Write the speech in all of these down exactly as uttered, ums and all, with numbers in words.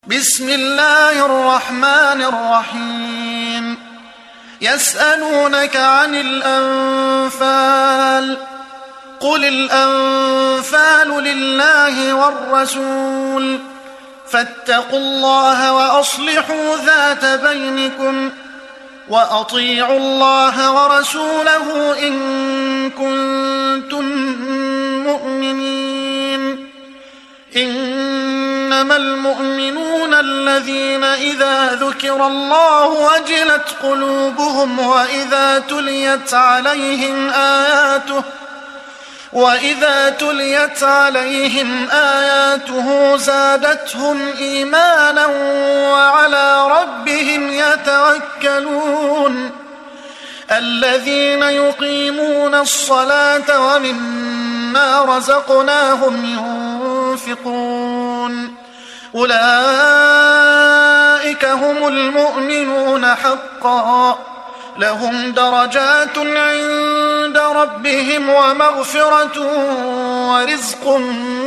بسم الله الرحمن الرحيم يسألونك عن الأنفال قل الأنفال لله والرسول فاتقوا الله وأصلحوا ذات بينكم وأطيعوا الله ورسوله إن كنتم مؤمنين إنما المؤمنون الذين إذا ذكر الله وجلت قلوبهم وإذا تليت عليهم آياته وإذا تليت عليهم آياته زادتهم إيمانا وعلى ربهم يتوكلون الذين يقيمون الصلاة ومما رزقناهم ينفقون أولئك هم المؤمنون حقا لهم درجات عند ربهم ومغفرة ورزق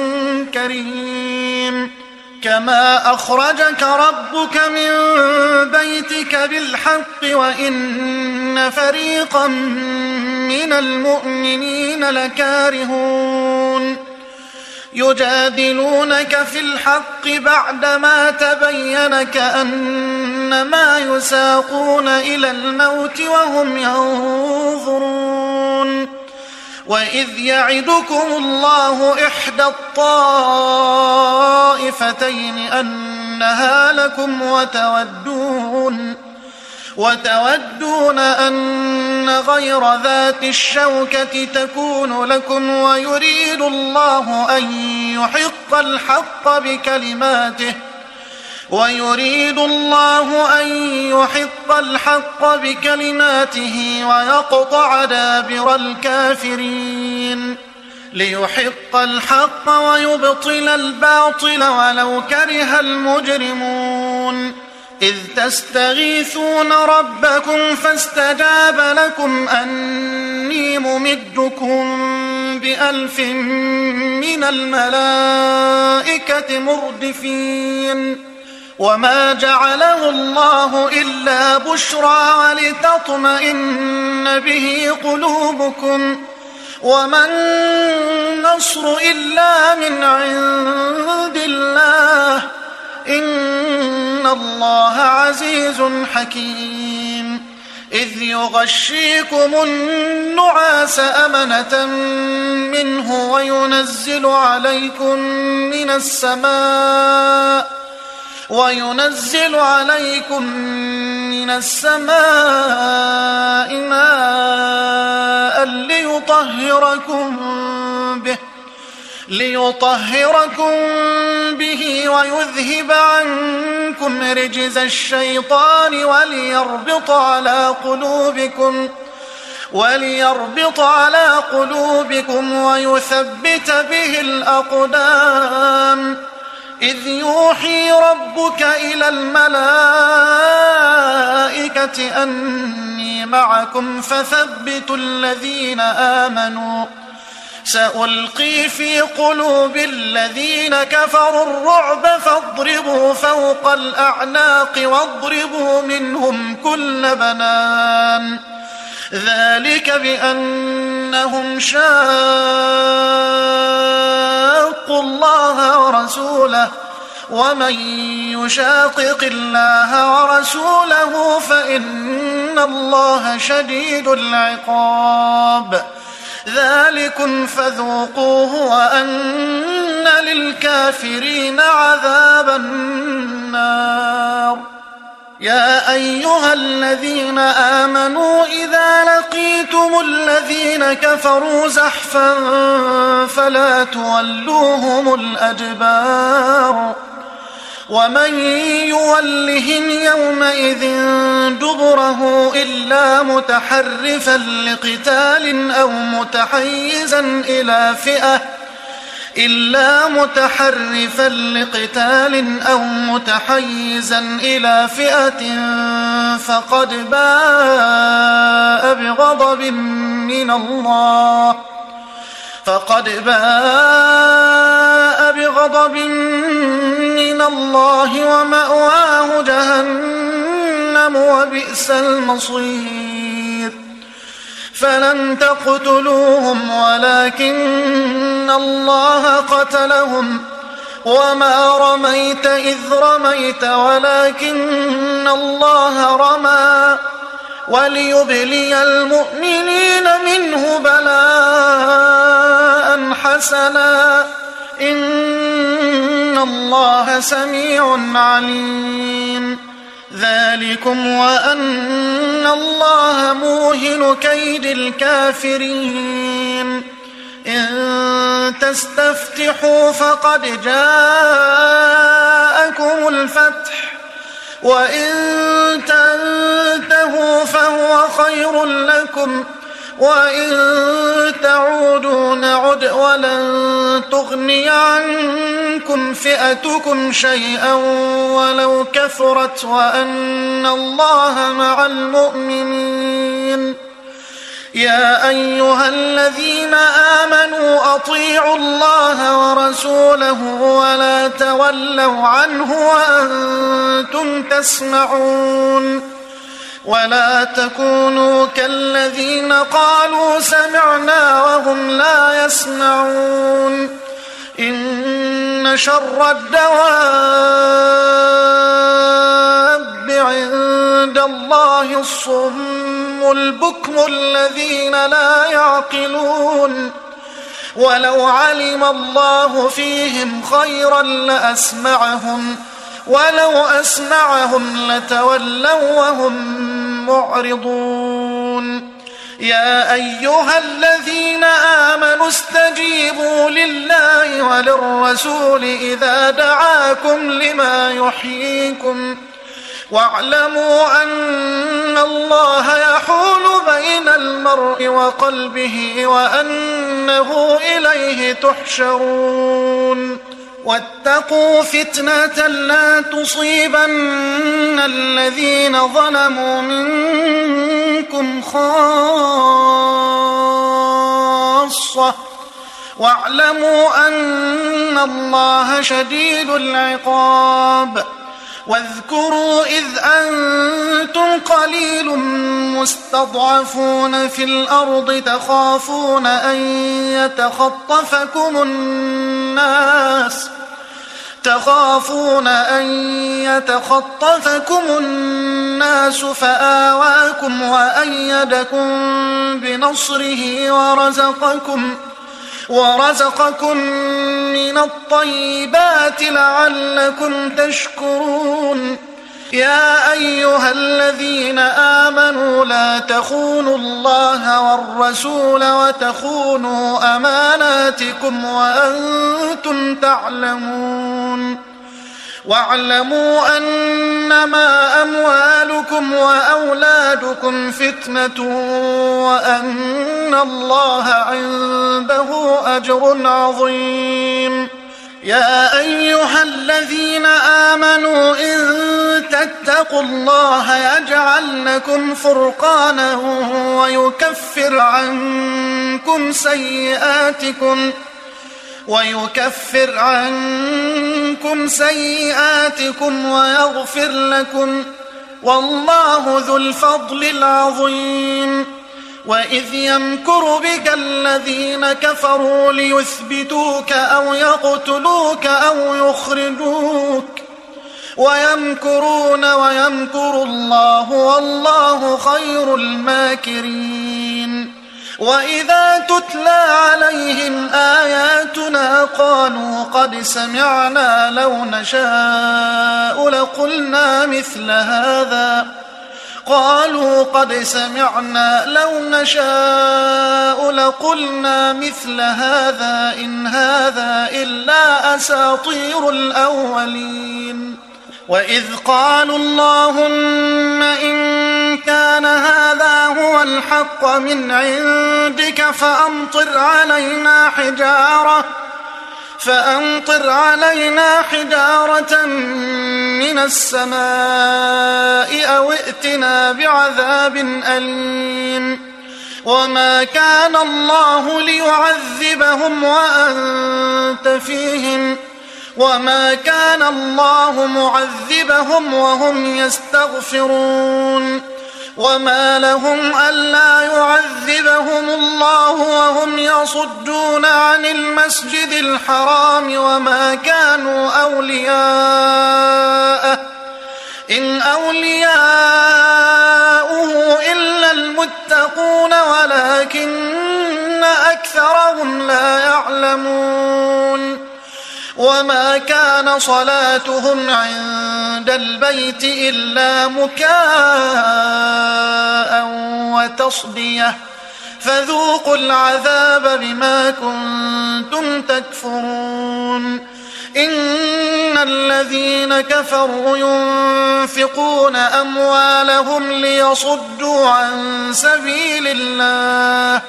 كريم كما أخرجك ربك من بيتك بالحق وإن فريقا من المؤمنين لكارهون يجادلونك في الحق بعدما تبين كأنما يساقون إلى الموت وهم ينظرون وإذ يعدكم الله إحدى الطائفتين أنها لكم وتودون وتودون أن غير ذات الشوكة تكون لكم ويريد الله أن يحق الحق بكلماته ويريد الله أن يحق الحق بكلماته ويقطع دابر الكافرين ليحق الحق ويبطل الباطل ولو كره المجرمون إذ تستغيثون ربكم فاستجاب لكم أني ممدكم بألف من الملائكة مردفين وما جعله الله إلا بشرى ولتطمئن به قلوبكم وما النصر إلا من عند الله إن الله عزيز حكيم إذ يغشيكم النعاس أمنة منه وينزل عليكم من السماء وينزل عليكم من السماء ماء ليطهركم به ليطهركم به ويذهب عنكم رجز الشيطان وليربط على قلوبكم وليربط على قلوبكم ويثبت به الأقدام إذ يوحي ربك إلى الملائكة أني معكم فثبتوا الذين آمنوا سألقي في قلوب الذين كفروا الرعب فاضربوا فوق الأعناق واضربوا منهم كل بنان ذلك بأنهم شاقوا الله ورسوله ومن يشاقق الله ورسوله فإن الله شديد العقاب ذلكم فذوقوه وأن للكافرين عذاب النار يا أيها الذين آمنوا إذا لقيتم الذين كفروا زحفا فلا تولوهم الأدبار ومن يولهم يومئذ دبره إلا متحرفا لقتال أو متحيزا إلى فئة إلا متحرفا لقتال أو متحيزا إلى فئة فقد باء بغضب من الله فقد باء بغضب من الله ومأواه جهنم وبئس المصير فلم تقتلوهم ولكن الله قتلهم وما رميت إذ رميت ولكن الله رمى وليبلي المؤمنين منه بلاء حسنا إن الله سميع عليم ذلكم وأن الله موهن كيد الكافرين إن تستفتحوا فقد جاءكم الفتح وإن تنتهوا فهو خير لكم وإن تعودوا نعد ولن تغني عنكم فئتكم شيئا ولو كثرت وأن الله مع المؤمنين يا أيها الذين آمنوا أطيعوا الله ورسوله ولا تولوا عنه وأنتم تسمعون ولا تكونوا كالذين قالوا سمعنا وهم لا يسمعون إن شر الدواب عند الله الصم البكم الذين لا يعقلون ولو علم الله فيهم خيرا لأسمعهم ولو أسمعهم لتولوا وهم معرضون يا أيها الذين آمنوا استجيبوا لله وللرسول إذا دعاكم لما يحييكم واعلموا أن الله يحول بين المرء وقلبه وأنه إليه تحشرون واتقوا فتنة لا تصيبن الذين ظلموا منكم خاصة واعلموا أن الله شديد العقاب واذكروا إذ أنتم قليل مستضعفون في الأرض تخافون أن يتخطفكم الناس تخافون أن يتخطفكم الناس فآواكم وأيدكم بنصره ورزقكم ورزقكم من الطيبات لعلكم تشكرون يا أيها الذين آمنوا لا تخونوا الله والرسول وتخونوا أماناتكم وأنتم تعلمون واعلموا أنما أموالكم وأولادكم فتنة وأن الله عنده أجر عظيم يا أيها الذين آمنوا إن تتقوا الله يجعل لكم فرقانا ويكفر عنكم سيئاتكم ويكفر عنكم سيئاتكم ويغفر لكم والله ذو الفضل العظيم وإذ يمكر بك الذين كفروا ليثبتوك أو يقتلوك أو يخرجوك ويمكرون ويمكر الله والله خير الماكرين وإذا تتلى عليهم آياتنا قالوا قد سمعنا لو نشاء لقلنا مثل هذا قالوا قد سمعنا لو نشاء لقلنا مثل هذا إن هذا إلا أساطير الأولين وإذ قالوا اللهم إن كان هذا هو الحق من عندك فأمطر علينا حجارة فأمطر علينا حجارة من السماء أو ائتنا بعذاب أليم وما كان الله ليعذبهم وأنت فيهم وما كان الله معذبهم وهم يستغفرون وما لهم ألا يعذبهم الله وهم يصدون عن المسجد الحرام وما كانوا أولياءه إن أولياؤه إلا المتقون ولكن أكثرهم لا يعلمون وما كان صلاتهم عند البيت إلا مكاء وتصدية فذوقوا العذاب بما كنتم تكفرون إن الذين كفروا ينفقون أموالهم ليصدوا عن سبيل الله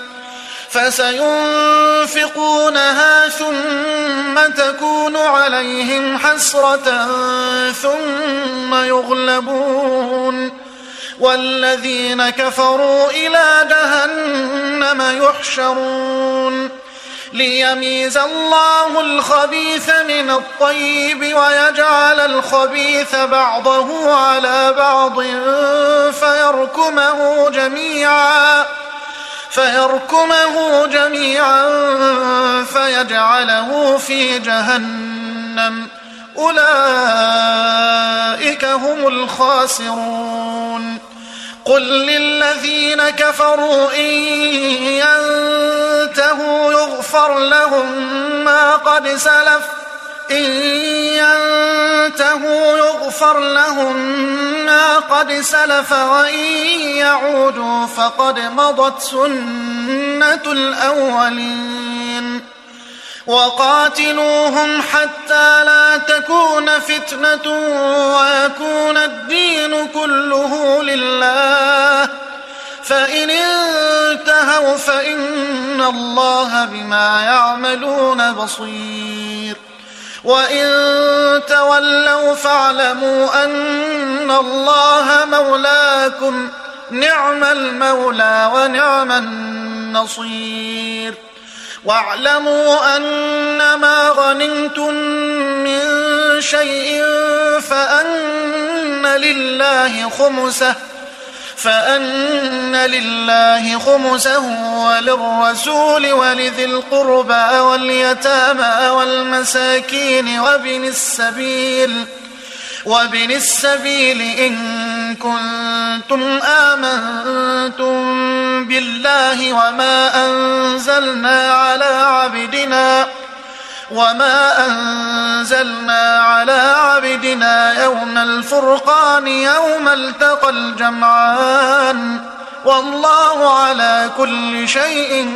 فسينفقونها ثم تكون عليهم حسرة ثم يغلبون والذين كفروا إلى جهنم يحشرون ليميز الله الخبيث من الطيب ويجعل الخبيث بعضه على بعض فيركمه جميعا فيركمه جميعا فيجعله في جهنم أولئك هم الخاسرون قل للذين كفروا إن ينتهوا يغفر لهم ما قد سلف إن ينتهوا يغفر لهم ما قد سلف وإن يعودوا فقد مضت سنة الأولين وقاتلوهم حتى لا تكون فتنة ويكون الدين كله لله فإن انتهوا فإن الله بما يعملون بصير وإن تولوا فاعلموا أن الله مولاكم نعم المولى ونعم النصير واعلموا أنما غنمتم من شيء فأن لله خمسه فأن لله خمسه وللرسول ولذي القربى واليتامى والمساكين وابن السبيل وابن السبيل إن كنتم آمنتم بالله وما أنزلنا على عبدنا وما أنزلنا على عبدنا يوم الفرقان يوم التقى الجمعان والله على كل شيء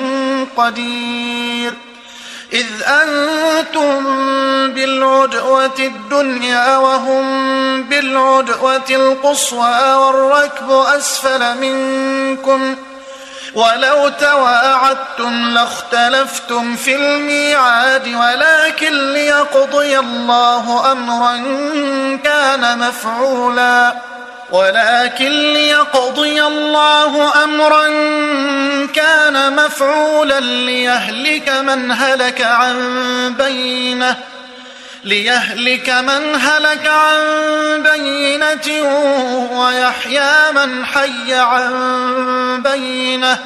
قدير إذ أنتم بالعدوة الدنيا وهم بالعدوة القصوى والركب أسفل منكم ولو تواعدتم لاختلفتم في الميعاد ولكن ليقضي الله أمرا كان مفعولا ولكن ليقضي الله أمرا كان مفعولا ليهلك من هلك عن بينه ليهلك من هلك عن بينة ويحيى من حي عن بينة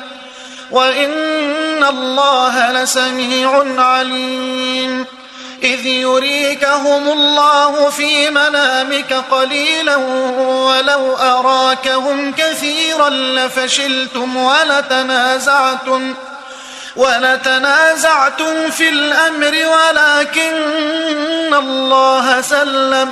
وإن الله لسميع عليم إذ يريكهم الله في منامك قليلا ولو أراكهم كثيرا لفشلتم ولتنازعتم ولتنازعتم في الأمر ولكن الله سلم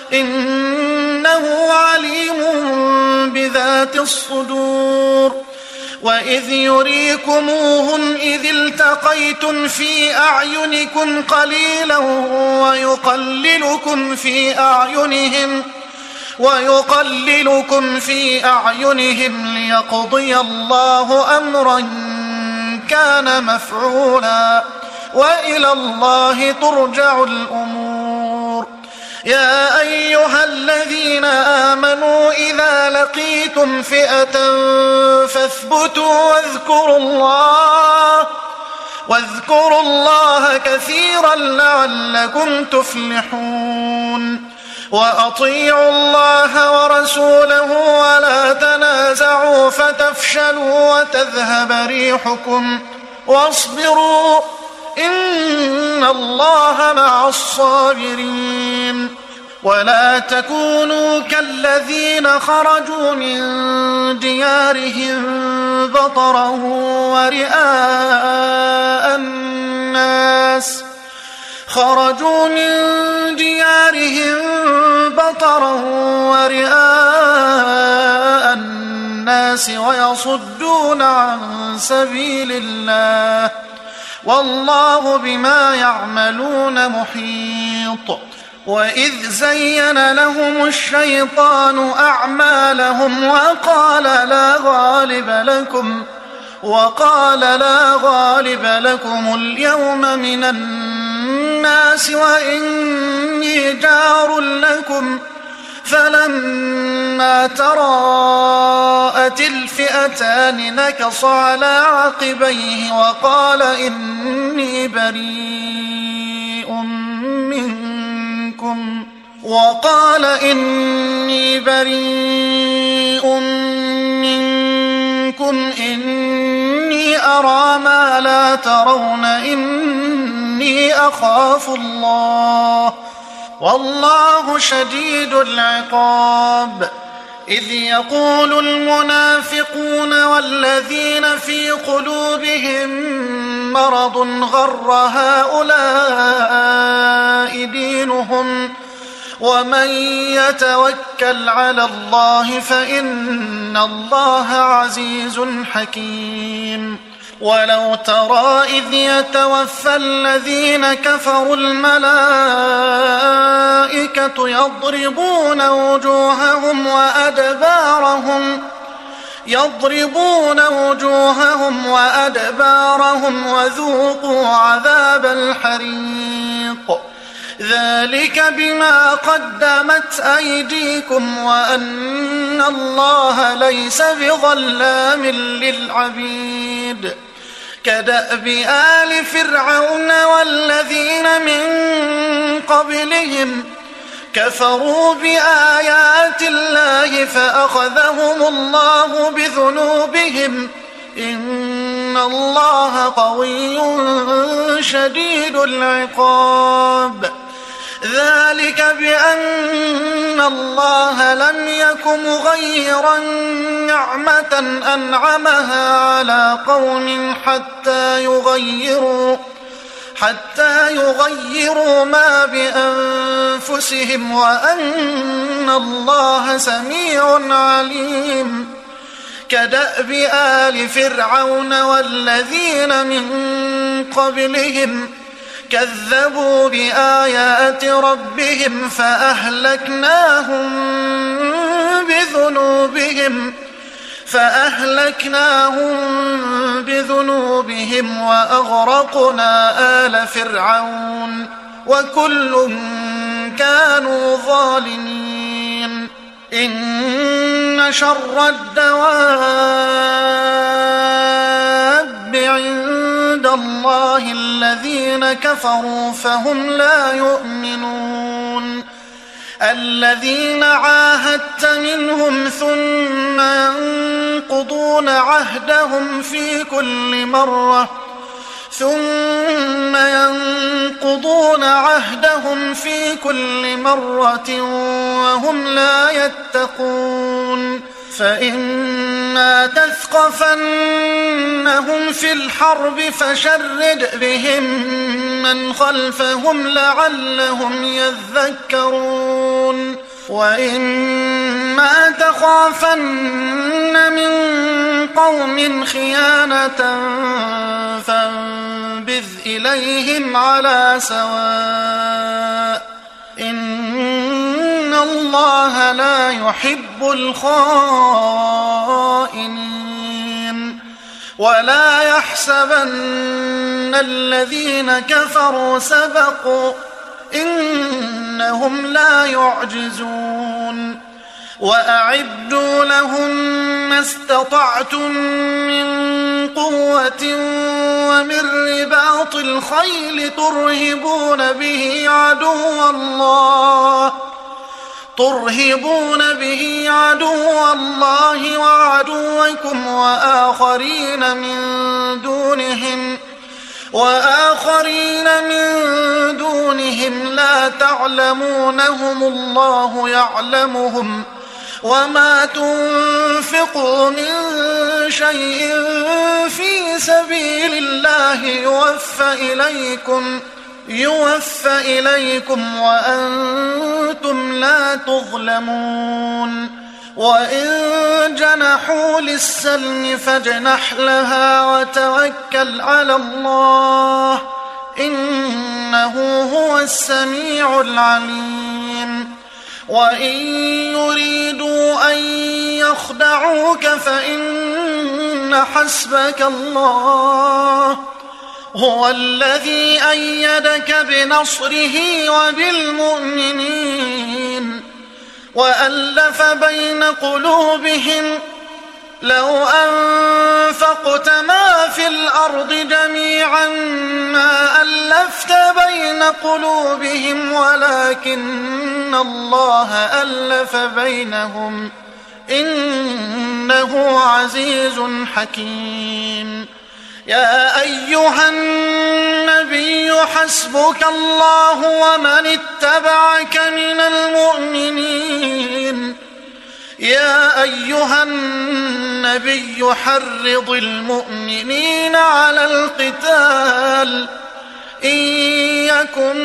إنه عليم بذات الصدور وإذ يريكموهم إذ التقيتم في أعينكم قليلا ويقللكم في أعينهم ويقللكم في أعينهم ليقضي الله أمرا كان مفعولا وإلى الله ترجع الأمور يا أيها الذين آمنوا إذا لقيتم فئة فاثبتوا واذكروا الله واذكروا الله كثيرا لعلكم تفلحون وأطيعوا الله ورسوله ولا تنازعوا فتفشلوا وتذهب ريحكم واصبروا إن الله مع الصابرين ولا تكونوا كالذين خرجوا من ديارهم بطرا ورئاء الناس خرجوا من ديارهم بطرا ورئاء الناس ويصدون عن سبيل الله والله بما يعملون محيط وإذ زين لهم الشيطان أعمالهم وقال لا غالب لكم وقال لا غالب لكم اليوم من الناس وإني جار لكم فلما تراءت الفئتان نكص على عقبيه وقال إني بريء منكم وقال إني بريء منكم إني أرى ما لا ترون إني أخاف الله والله شديد العقاب إذ يقول المنافقون والذين في قلوبهم مرض غر هؤلاء دينهم ومن يتوكل على الله فإن الله عزيز حكيم ولو ترى إذ يتوفى الذين كفروا الملائكة يضربون وجوههم وأدبارهم يضربون وجوههم وأدبارهم وذوقوا عذاب الحريق ذلك بما قدمت أيديكم وأن الله ليس بظلام للعبيد كدأب آل فرعون والذين من قبلهم كفروا بآيات الله فأخذهم الله بذنوبهم إن الله قوي شديد العقاب ذلك بأن الله لم يك مغيرا نعمة أنعمها على قوم حتى يغيروا حتى يغيروا ما بأنفسهم وأن الله سميع عليم كدأب آل فرعون والذين من قبلهم كذبوا بآيات ربهم فأهلكناهم بذنوبهم فأهلكناهم بذنوبهم وأغرقنا آل فرعون وكل كانوا ظالمين إن شر الدواب عند الله الذين كفروا فهم لا يؤمنون الذين عاهدت منهم ثم ينقضون عهدهم في كل مرة ثم ينقضون عهدهم في كل مرة وهم لا يتقون فإما تثقفنهم في الحرب فشرد بهم من خلفهم لعلهم يذكرون وإما تخافن من قوم خيانة فانبذ إليهم على سواء إن الله لا يحب الخائنين ولا يحسبن الذين كفروا سبقوا إنهم لا يعجزون وأعدوا لهم ما استطعتم من قوة ومن رباط الخيل ترهبون به عدو الله ترهبون به عدو الله وعدوكم وآخرين من دونهم وآخرين من دونهم لا تعلمونهم الله يعلمهم وما تنفقوا من شيء في سبيل الله يوفى إليكم يوفى إليكم وأنتم لا تظلمون وإن جنحوا للسلم فاجنح لها وتوكل على الله إنه هو السميع العليم وإن يريدوا أن يخدعوك فإن حسبك الله هو الذي أيدك بنصره وبالمؤمنين وألف بين قلوبهم لو أنفقت ما في الأرض جميعا ما ألفت بين قلوبهم ولكن الله ألف بينهم إنه عزيز حكيم يا أيها النبي حسبك الله ومن اتبعك من المؤمنين يا أيها النبي حرض المؤمنين على القتال إن يكن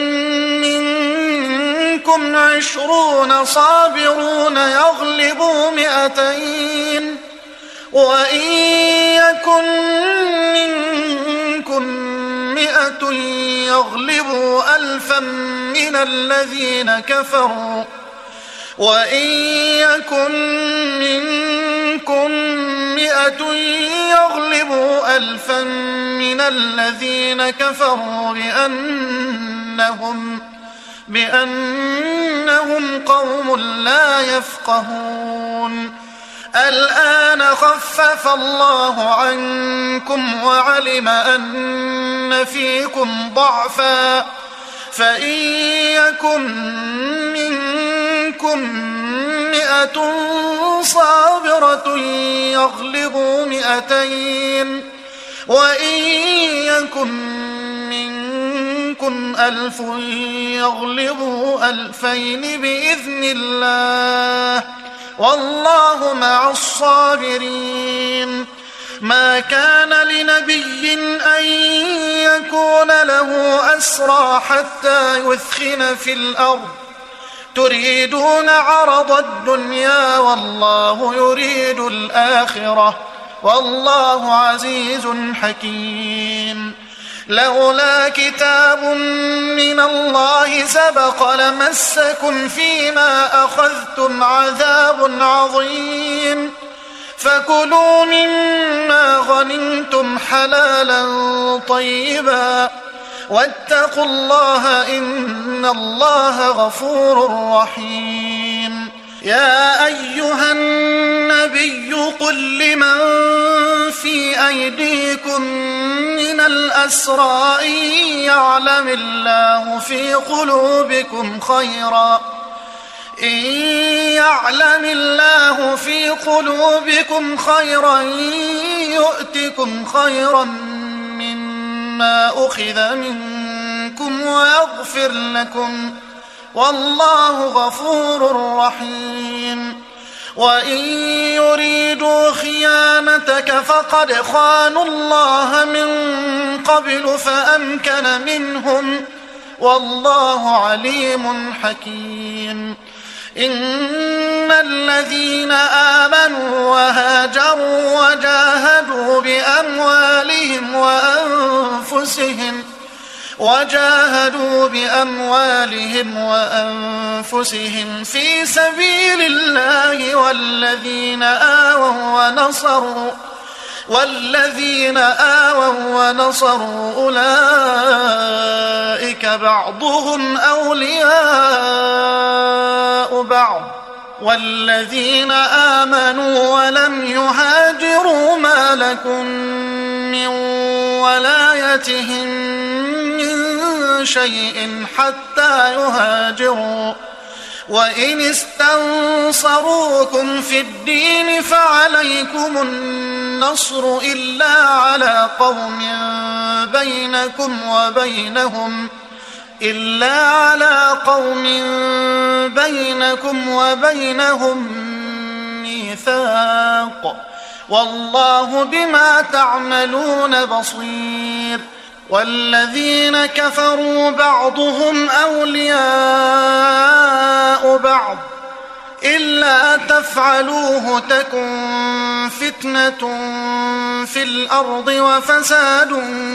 منكم عشرون صابرون يغلبوا مئتين وإن يكن منكم مئة يغلبوا ألفا من الذين كفروا وإن يكن منكم مئة يغلبوا ألفا من الذين كفروا بأنهم بأنهم قوم لا يفقهون الآن خفف الله عنكم وعلم أن فيكم ضعفا فإن يكن منكم مئة صابرة يغلبوا مئتين وإن يكن منكم ألف يغلبوا ألفين بإذن الله والله مع الصابرين ما كان لنبي أن يكون له أسرى حتى يثخن في الأرض تريدون عرض الدنيا والله يريد الآخرة والله عزيز حكيم لولا كتاب من الله سبق لمسكم فيما أخذتم عذاب عظيم فكلوا مما غنمتم حلالا طيبا واتقوا الله إن الله غفور رحيم يا أيها النبي قل لمن في أيديكم من الأسرى إن يعلم الله في قلوبكم خيرا إن يعلم الله في قلوبكم خيرا يؤتكم خيرا مما أخذ منكم ويغفر لكم والله غفور رحيم وإن يريدوا خيانتك فقد خانوا الله من قبل فأمكن منهم والله عليم حكيم إن الذين آمنوا وهاجروا وجاهدوا بأموالهم وأنفسهم وجاهدوا بأموالهم وأنفسهم في سبيل الله والذين آووا ونصروا والذين آووا ونصروا أولئك بعضهم أولياء بعض والذين آمنوا ولم يهاجروا ما لكم من ولايتهم من شيء حتى يهاجروا وإن استنصروكم في الدين فعليكم النصر إلا على قوم بينكم وبينهم إلا على قوم بينكم وبينهم ميثاق والله بما تعملون بصير. والذين كفروا بعضهم أولياء بعض إلا تفعلوه تكن فتنة في الأرض وفساد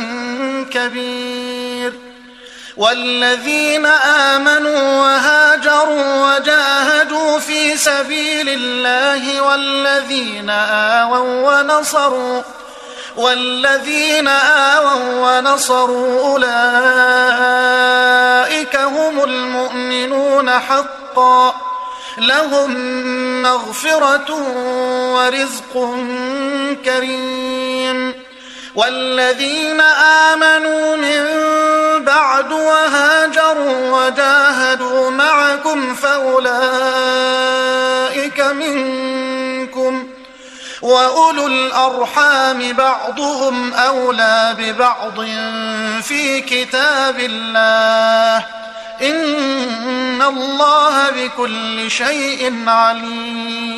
كبير. والذين آمنوا وهاجروا وجاهدوا في سبيل الله والذين آووا ونصروا والذين آووا ونصروا أولئك هم المؤمنون حقا لهم مغفرة ورزق كريم. والذين آمنوا من بعد وهاجروا وجاهدوا معكم فأولئك منكم وأولو الأرحام بعضهم أولى ببعض في كتاب الله إن الله بكل شيء عليم.